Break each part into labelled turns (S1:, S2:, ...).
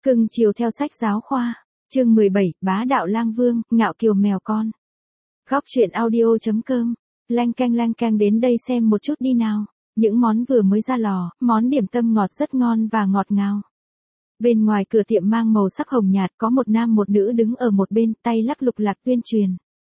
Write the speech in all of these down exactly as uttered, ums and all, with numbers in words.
S1: Cưng chiều theo sách giáo khoa. Chương mười bảy, Bá đạo lang vương, ngạo kiều mèo con. Góc truyện audio chấm com. Lanh canh lanh canh đến đây xem một chút đi nào. Những món vừa mới ra lò, món điểm tâm ngọt rất ngon và ngọt ngào. Bên ngoài cửa tiệm mang màu sắc hồng nhạt có một nam một nữ đứng ở một bên, tay lắc lục lạc tuyên truyền.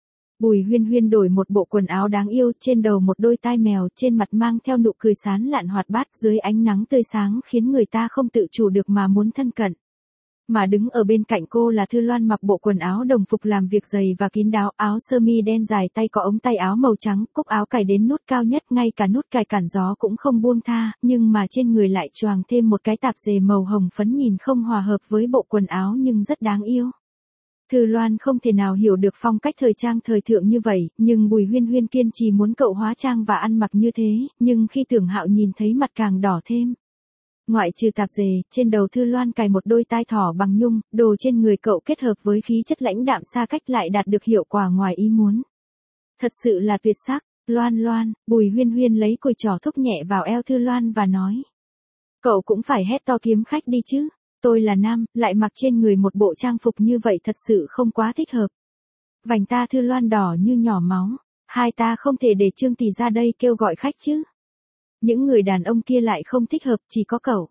S1: Bùi Huyên Huyên đổi một bộ quần áo đáng yêu, trên đầu một đôi tai mèo, trên mặt mang theo nụ cười sán lạn hoạt bát, dưới ánh nắng tươi sáng khiến người ta không tự chủ được mà muốn thân cận. Mà đứng ở bên cạnh cô là Thư Loan, mặc bộ quần áo đồng phục làm việc dày và kín đáo, áo sơ mi đen dài tay có ống tay áo màu trắng, cúc áo cài đến nút cao nhất, ngay cả nút cài cản gió cũng không buông tha, nhưng mà trên người lại choàng thêm một cái tạp dề màu hồng phấn nhìn không hòa hợp với bộ quần áo nhưng rất đáng yêu. Thư Loan không thể nào hiểu được phong cách thời trang thời thượng như vậy, nhưng Bùi Huyên Huyên kiên trì muốn cậu hóa trang và ăn mặc như thế, nhưng khi Tưởng Hạo nhìn thấy mặt càng đỏ thêm. Ngoại trừ tạp dề, trên đầu Thư Loan cài một đôi tai thỏ bằng nhung, đồ trên người cậu kết hợp với khí chất lãnh đạm xa cách lại đạt được hiệu quả ngoài ý muốn. Thật sự là tuyệt sắc. Loan Loan, Bùi Huyên Huyên lấy cùi trỏ thúc nhẹ vào eo Thư Loan và nói. Cậu cũng phải hét to kiếm khách đi chứ. Tôi là nam, lại mặc trên người một bộ trang phục như vậy thật sự không quá thích hợp. Vành ta Thư Loan đỏ như nhỏ máu. Hai ta không thể để Trương Tỷ ra đây kêu gọi khách chứ. Những người đàn ông kia lại không thích hợp, chỉ có cậu.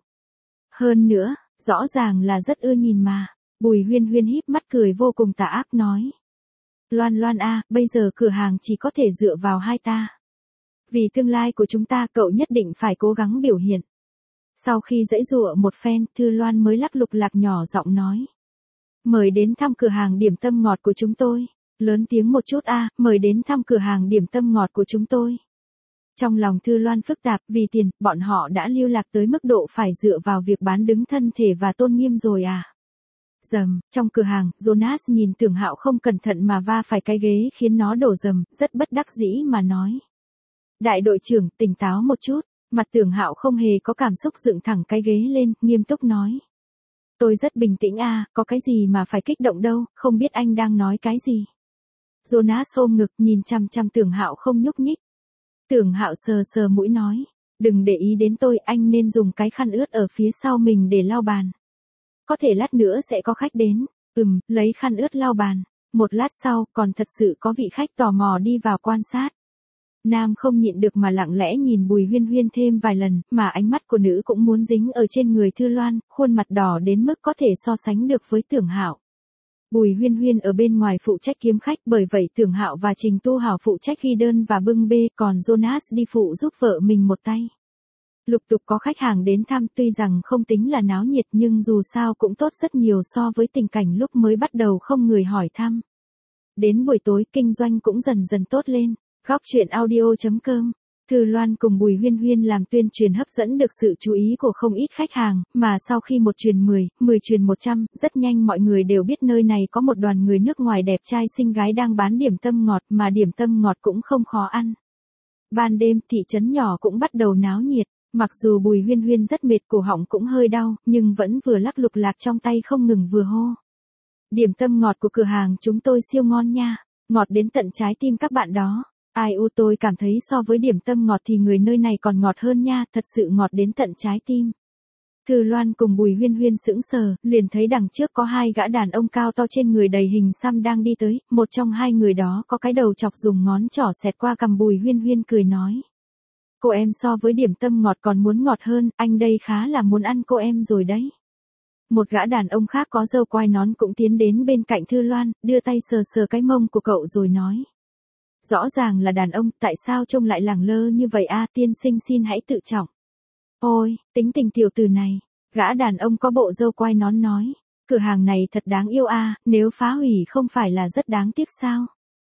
S1: Hơn nữa, rõ ràng là rất ưa nhìn mà. Bùi Huyên Huyên híp mắt cười vô cùng tà ác nói. Loan Loan a, bây giờ cửa hàng chỉ có thể dựa vào hai ta. Vì tương lai của chúng ta cậu nhất định phải cố gắng biểu hiện. Sau khi giãy giụa một phen, Thư Loan mới lắc lục lạc nhỏ giọng nói. Mời đến thăm cửa hàng điểm tâm ngọt của chúng tôi. Lớn tiếng một chút a, mời đến thăm cửa hàng điểm tâm ngọt của chúng tôi. Trong lòng Thư Loan phức tạp, vì tiền, bọn họ đã lưu lạc tới mức độ phải dựa vào việc bán đứng thân thể và tôn nghiêm rồi à. Dầm, trong cửa hàng, Jonas nhìn Tưởng Hạo không cẩn thận mà va phải cái ghế khiến nó đổ dầm, rất bất đắc dĩ mà nói. Đại đội trưởng, tỉnh táo một chút. Mặt Tưởng Hạo không hề có cảm xúc, dựng thẳng cái ghế lên, nghiêm túc nói. Tôi rất bình tĩnh a, có cái gì mà phải kích động đâu, không biết anh đang nói cái gì. Jonas ôm ngực nhìn chằm chằm Tưởng Hạo không nhúc nhích. Tưởng Hạo sờ sờ mũi nói. Đừng để ý đến tôi, anh nên dùng cái khăn ướt ở phía sau mình để lau bàn. Có thể lát nữa sẽ có khách đến. Ừm, lấy khăn ướt lau bàn. Một lát sau, còn thật sự có vị khách tò mò đi vào quan sát. Nam không nhịn được mà lặng lẽ nhìn Bùi Huyên Huyên thêm vài lần, mà ánh mắt của nữ cũng muốn dính ở trên người Thư Loan, khuôn mặt đỏ đến mức có thể so sánh được với Tưởng Hạo. Bùi Huyên Huyên ở bên ngoài phụ trách kiếm khách, bởi vậy Tưởng Hạo và Trình Tu Hảo phụ trách ghi đơn và bưng bê, còn Jonas đi phụ giúp vợ mình một tay. Lục tục có khách hàng đến thăm, tuy rằng không tính là náo nhiệt nhưng dù sao cũng tốt rất nhiều so với tình cảnh lúc mới bắt đầu không người hỏi thăm. Đến buổi tối kinh doanh cũng dần dần tốt lên. Góc truyện audio chấm com. Thư Loan cùng Bùi Huyên Huyên làm tuyên truyền hấp dẫn được sự chú ý của không ít khách hàng, mà sau khi một truyền mười, mười truyền một trăm, rất nhanh mọi người đều biết nơi này có một đoàn người nước ngoài đẹp trai xinh gái đang bán điểm tâm ngọt, mà điểm tâm ngọt cũng không khó ăn. Ban đêm thị trấn nhỏ cũng bắt đầu náo nhiệt, mặc dù Bùi Huyên Huyên rất mệt, cổ họng cũng hơi đau, nhưng vẫn vừa lắc lục lạc trong tay không ngừng vừa hô. Điểm tâm ngọt của cửa hàng chúng tôi siêu ngon nha, ngọt đến tận trái tim các bạn đó. Ai u, tôi cảm thấy so với điểm tâm ngọt thì người nơi này còn ngọt hơn nha, thật sự ngọt đến tận trái tim. Thư Loan cùng Bùi Huyên Huyên sững sờ, liền thấy đằng trước có hai gã đàn ông cao to trên người đầy hình xăm đang đi tới, một trong hai người đó có cái đầu chọc dùng ngón trỏ xẹt qua cằm. Bùi Huyên Huyên cười nói. Cô em so với điểm tâm ngọt còn muốn ngọt hơn, anh đây khá là muốn ăn cô em rồi đấy. Một gã đàn ông khác có râu quai nón cũng tiến đến bên cạnh Thư Loan, đưa tay sờ sờ cái mông của cậu rồi nói. Rõ ràng là đàn ông, tại sao trông lại lẳng lơ như vậy a, tiên sinh xin hãy tự trọng. Ôi, tính tình tiểu tử này, gã đàn ông có bộ râu quai nón nói. Cửa hàng này thật đáng yêu a, nếu phá hủy không phải là rất đáng tiếc sao.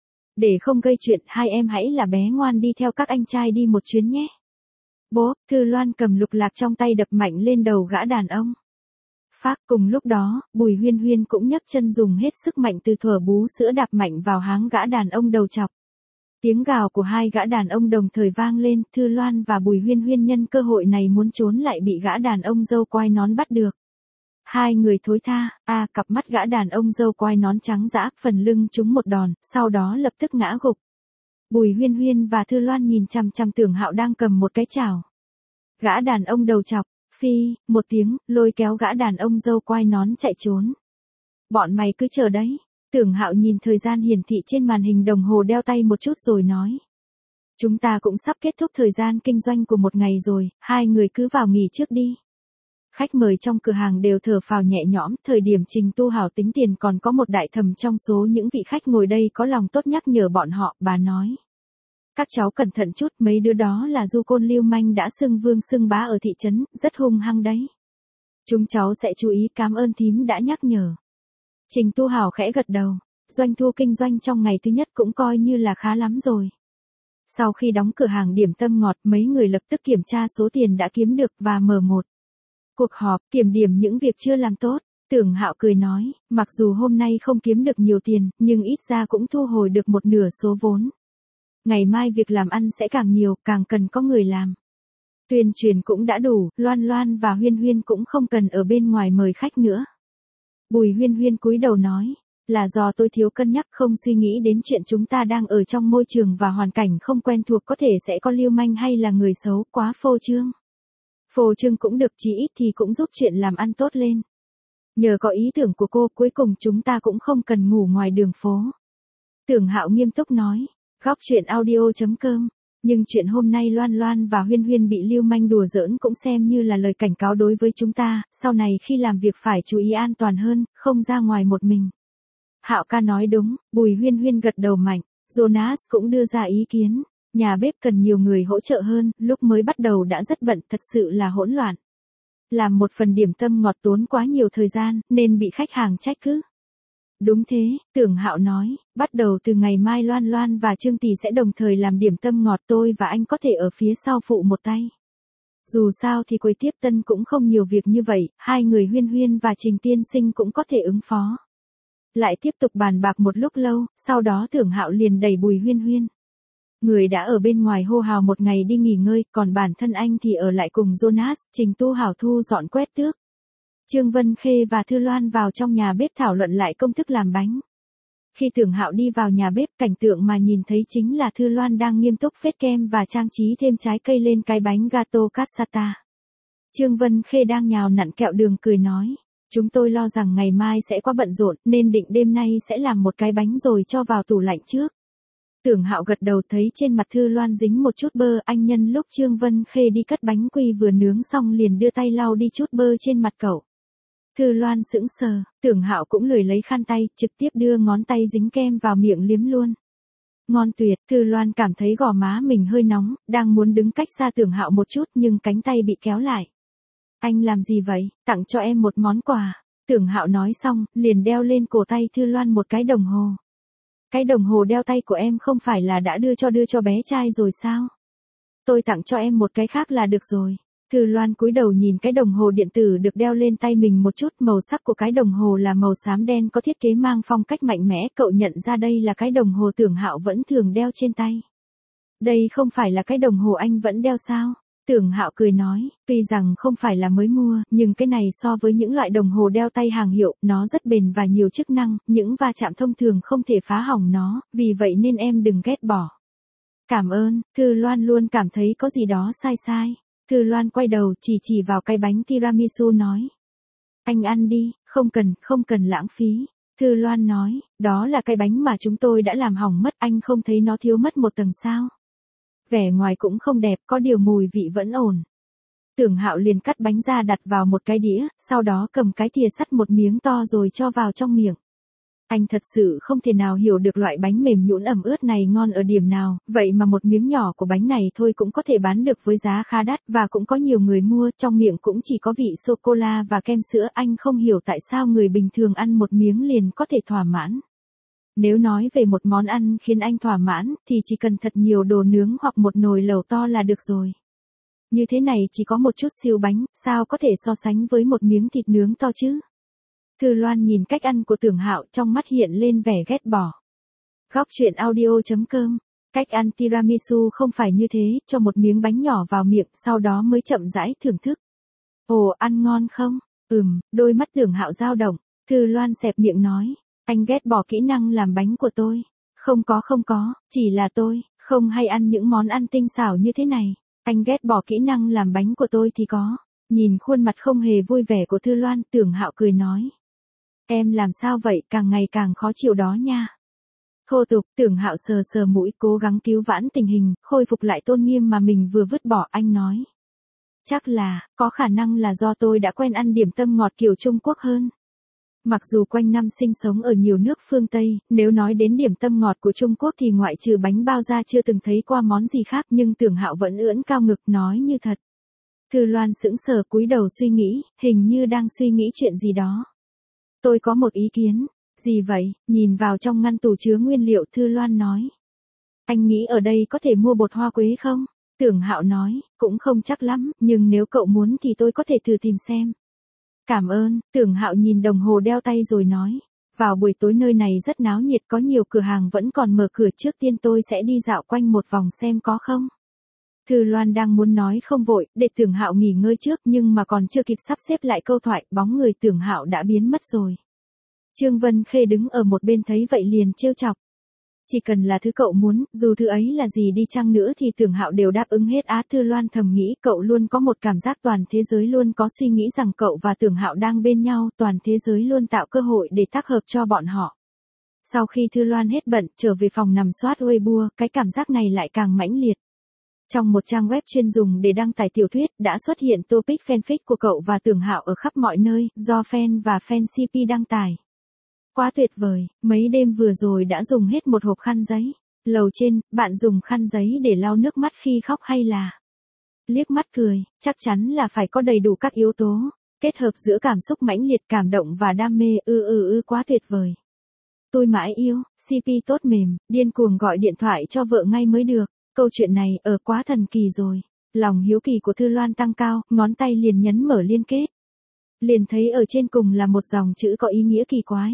S1: Để không gây chuyện, hai em hãy là bé ngoan đi theo các anh trai đi một chuyến nhé. Bố, Thư Loan cầm lục lạc trong tay đập mạnh lên đầu gã đàn ông. Phác, cùng lúc đó, Bùi Huyên Huyên cũng nhấc chân dùng hết sức mạnh từ thuở bú sữa đạp mạnh vào háng gã đàn ông đầu chọc. Tiếng gào của hai gã đàn ông đồng thời vang lên, Thư Loan và Bùi Huyên Huyên nhân cơ hội này muốn trốn lại bị gã đàn ông râu quai nón bắt được. Hai người thối tha, a à, cặp mắt gã đàn ông râu quai nón trắng dã, phần lưng trúng một đòn, sau đó lập tức ngã gục. Bùi Huyên Huyên và Thư Loan nhìn chằm chằm Tưởng Hạo đang cầm một cái chảo. Gã đàn ông đầu chọc, Phi, một tiếng, lôi kéo gã đàn ông râu quai nón chạy trốn. Bọn mày cứ chờ đấy. Tưởng Hạo nhìn thời gian hiển thị trên màn hình đồng hồ đeo tay một chút rồi nói. Chúng ta cũng sắp kết thúc thời gian kinh doanh của một ngày rồi, hai người cứ vào nghỉ trước đi. Khách mời trong cửa hàng đều thở phào nhẹ nhõm, thời điểm Trình Tu Hảo tính tiền còn có một đại thẩm trong số những vị khách ngồi đây có lòng tốt nhắc nhở bọn họ, bà nói. Các cháu cẩn thận chút, mấy đứa đó là du côn lưu manh đã xưng vương xưng bá ở thị trấn, rất hung hăng đấy. Chúng cháu sẽ chú ý, cảm ơn thím đã nhắc nhở. Trình Tu Hảo khẽ gật đầu, doanh thu kinh doanh trong ngày thứ nhất cũng coi như là khá lắm rồi. Sau khi đóng cửa hàng điểm tâm ngọt, mấy người lập tức kiểm tra số tiền đã kiếm được và mở một cuộc họp kiểm điểm những việc chưa làm tốt. Tưởng Hạo cười nói, mặc dù hôm nay không kiếm được nhiều tiền, nhưng ít ra cũng thu hồi được một nửa số vốn. Ngày mai việc làm ăn sẽ càng nhiều, càng cần có người làm. Tuyên truyền cũng đã đủ, Loan Loan và Huyên Huyên cũng không cần ở bên ngoài mời khách nữa. Bùi Huyên Huyên cúi đầu nói, là do tôi thiếu cân nhắc không suy nghĩ đến chuyện chúng ta đang ở trong môi trường và hoàn cảnh không quen thuộc có thể sẽ có lưu manh hay là người xấu, quá phô trương. Phô trương cũng được, chí ít thì cũng giúp chuyện làm ăn tốt lên. Nhờ có ý tưởng của cô, cuối cùng chúng ta cũng không cần ngủ ngoài đường phố. Tưởng Hạo nghiêm túc nói, góc chuyện audio chấm com. Nhưng chuyện hôm nay Loan Loan và Huyên Huyên bị lưu manh đùa giỡn cũng xem như là lời cảnh cáo đối với chúng ta, sau này khi làm việc phải chú ý an toàn hơn, không ra ngoài một mình. Hạo ca nói đúng, Bùi Huyên Huyên gật đầu mạnh, Jonas cũng đưa ra ý kiến, nhà bếp cần nhiều người hỗ trợ hơn, lúc mới bắt đầu đã rất bận, thật sự là hỗn loạn. Làm một phần điểm tâm ngọt tốn quá nhiều thời gian, nên bị khách hàng trách cứ. Đúng thế, Tưởng Hạo nói, bắt đầu từ ngày mai Loan Loan và Trương Tỷ sẽ đồng thời làm điểm tâm ngọt, tôi và anh có thể ở phía sau phụ một tay. Dù sao thì quầy tiếp tân cũng không nhiều việc như vậy, hai người Huyên Huyên và Trình Tiên Sinh cũng có thể ứng phó. Lại tiếp tục bàn bạc một lúc lâu, sau đó Tưởng Hạo liền đẩy Bùi Huyên Huyên. Người đã ở bên ngoài hô hào một ngày đi nghỉ ngơi, còn bản thân anh thì ở lại cùng Jonas, Trình Tu Hảo thu dọn quét tước. Trương Vân Khê và Thư Loan vào trong nhà bếp thảo luận lại công thức làm bánh. Khi Tưởng Hạo đi vào nhà bếp, cảnh tượng mà nhìn thấy chính là Thư Loan đang nghiêm túc phết kem và trang trí thêm trái cây lên cái bánh gato cassata. Trương Vân Khê đang nhào nặn kẹo đường cười nói, chúng tôi lo rằng ngày mai sẽ quá bận rộn nên định đêm nay sẽ làm một cái bánh rồi cho vào tủ lạnh trước. Tưởng Hạo gật đầu, thấy trên mặt Thư Loan dính một chút bơ, anh nhân lúc Trương Vân Khê đi cắt bánh quy vừa nướng xong liền đưa tay lau đi chút bơ trên mặt cậu. Thư Loan sững sờ, Tưởng Hạo cũng lười lấy khăn tay, trực tiếp đưa ngón tay dính kem vào miệng liếm luôn. Ngon tuyệt, Thư Loan cảm thấy gò má mình hơi nóng, đang muốn đứng cách xa Tưởng Hạo một chút nhưng cánh tay bị kéo lại. Anh làm gì vậy? Tặng cho em một món quà. Tưởng Hạo nói xong, liền đeo lên cổ tay Thư Loan một cái đồng hồ. Cái đồng hồ đeo tay của em không phải là đã đưa cho đưa cho bé trai rồi sao? Tôi tặng cho em một cái khác là được rồi. Thư Loan cúi đầu nhìn cái đồng hồ điện tử được đeo lên tay mình một chút, màu sắc của cái đồng hồ là màu xám đen có thiết kế mang phong cách mạnh mẽ, cậu nhận ra đây là cái đồng hồ Tưởng Hạo vẫn thường đeo trên tay. Đây không phải là cái đồng hồ anh vẫn đeo sao? Tưởng Hạo cười nói, tuy rằng không phải là mới mua, nhưng cái này so với những loại đồng hồ đeo tay hàng hiệu, nó rất bền và nhiều chức năng, những va chạm thông thường không thể phá hỏng nó, vì vậy nên em đừng ghét bỏ. Cảm ơn, Thư Loan luôn cảm thấy có gì đó sai sai. Thư Loan quay đầu chỉ chỉ vào cái bánh tiramisu nói. Anh ăn đi, không cần, không cần lãng phí. Thư Loan nói, đó là cái bánh mà chúng tôi đã làm hỏng mất, anh không thấy nó thiếu mất một tầng sao? Vẻ ngoài cũng không đẹp, có điều mùi vị vẫn ổn. Tưởng Hạo liền cắt bánh ra đặt vào một cái đĩa, sau đó cầm cái thìa sắt một miếng to rồi cho vào trong miệng. Anh thật sự không thể nào hiểu được loại bánh mềm nhũn ẩm ướt này ngon ở điểm nào, vậy mà một miếng nhỏ của bánh này thôi cũng có thể bán được với giá khá đắt và cũng có nhiều người mua, trong miệng cũng chỉ có vị sô-cô-la và kem sữa, anh không hiểu tại sao người bình thường ăn một miếng liền có thể thỏa mãn. Nếu nói về một món ăn khiến anh thỏa mãn, thì chỉ cần thật nhiều đồ nướng hoặc một nồi lẩu to là được rồi. Như thế này chỉ có một chút siêu bánh, sao có thể so sánh với một miếng thịt nướng to chứ? Thư Loan nhìn cách ăn của Tưởng Hạo, trong mắt hiện lên vẻ ghét bỏ. Góc chuyện audio chấm com. Cách ăn tiramisu không phải như thế, cho một miếng bánh nhỏ vào miệng, sau đó mới chậm rãi thưởng thức. Ồ, ăn ngon không? Ừm, đôi mắt Tưởng Hạo dao động. Thư Loan xẹp miệng nói, anh ghét bỏ kỹ năng làm bánh của tôi. Không có không có, chỉ là tôi không hay ăn những món ăn tinh xảo như thế này. Anh ghét bỏ kỹ năng làm bánh của tôi thì có. Nhìn khuôn mặt không hề vui vẻ của Thư Loan, Tưởng Hạo cười nói. Em làm sao vậy, càng ngày càng khó chịu đó nha. Thô tục, Tưởng Hạo sờ sờ mũi, cố gắng cứu vãn tình hình, khôi phục lại tôn nghiêm mà mình vừa vứt bỏ. Anh nói. Chắc là, có khả năng là do tôi đã quen ăn điểm tâm ngọt kiểu Trung Quốc hơn. Mặc dù quanh năm sinh sống ở nhiều nước phương Tây, nếu nói đến điểm tâm ngọt của Trung Quốc thì ngoại trừ bánh bao ra chưa từng thấy qua món gì khác, nhưng Tưởng Hạo vẫn ưỡn cao ngực nói như thật. Thư Loan sững sờ cúi đầu suy nghĩ, hình như đang suy nghĩ chuyện gì đó. Tôi có một ý kiến. Gì vậy? Nhìn vào trong ngăn tủ chứa nguyên liệu, Thư Loan nói. Anh nghĩ ở đây có thể mua bột hoa quế không? Tưởng Hạo nói, cũng không chắc lắm, nhưng nếu cậu muốn thì tôi có thể thử tìm xem. Cảm ơn. Tưởng Hạo nhìn đồng hồ đeo tay rồi nói. Vào buổi tối nơi này rất náo nhiệt, có nhiều cửa hàng vẫn còn mở cửa, trước tiên tôi sẽ đi dạo quanh một vòng xem có không. Thư Loan đang muốn nói không vội, để Tưởng Hạo nghỉ ngơi trước, nhưng mà còn chưa kịp sắp xếp lại câu thoại, bóng người Tưởng Hạo đã biến mất rồi. Trương Vân Khê đứng ở một bên thấy vậy liền trêu chọc. Chỉ cần là thứ cậu muốn, dù thứ ấy là gì đi chăng nữa thì Tưởng Hạo đều đáp ứng hết á. Thư Loan thầm nghĩ cậu luôn có một cảm giác toàn thế giới luôn có suy nghĩ rằng cậu và Tưởng Hạo đang bên nhau, toàn thế giới luôn tạo cơ hội để tác hợp cho bọn họ. Sau khi Thư Loan hết bận, trở về phòng nằm soát Weibo, cái cảm giác này lại càng mãnh liệt. Trong một trang web chuyên dùng để đăng tải tiểu thuyết, đã xuất hiện topic fanfic của cậu và Tưởng Hạo ở khắp mọi nơi, do fan và fan xê pê đăng tải. Quá tuyệt vời, mấy đêm vừa rồi đã dùng hết một hộp khăn giấy. Lầu trên, bạn dùng khăn giấy để lau nước mắt khi khóc hay là? Liếc mắt cười, chắc chắn là phải có đầy đủ các yếu tố, kết hợp giữa cảm xúc mãnh liệt, cảm động và đam mê, ư ư ư quá tuyệt vời. Tôi mãi yêu, xê pê tốt mềm, điên cuồng gọi điện thoại cho vợ ngay mới được. Câu chuyện này, ở quá thần kỳ rồi. Lòng hiếu kỳ của Thư Loan tăng cao, ngón tay liền nhấn mở liên kết. Liền thấy ở trên cùng là một dòng chữ có ý nghĩa kỳ quái.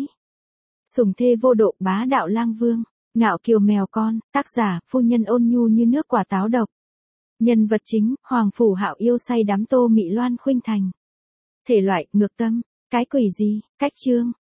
S1: Sủng thê vô độ, bá đạo lang vương, ngạo kiều mèo con, tác giả, phu nhân ôn nhu như nước quả táo độc. Nhân vật chính, Hoàng Phủ Hạo yêu say đắm Tô Mị Loan khuynh thành. Thể loại, ngược tâm, cái quỷ gì, cách chương.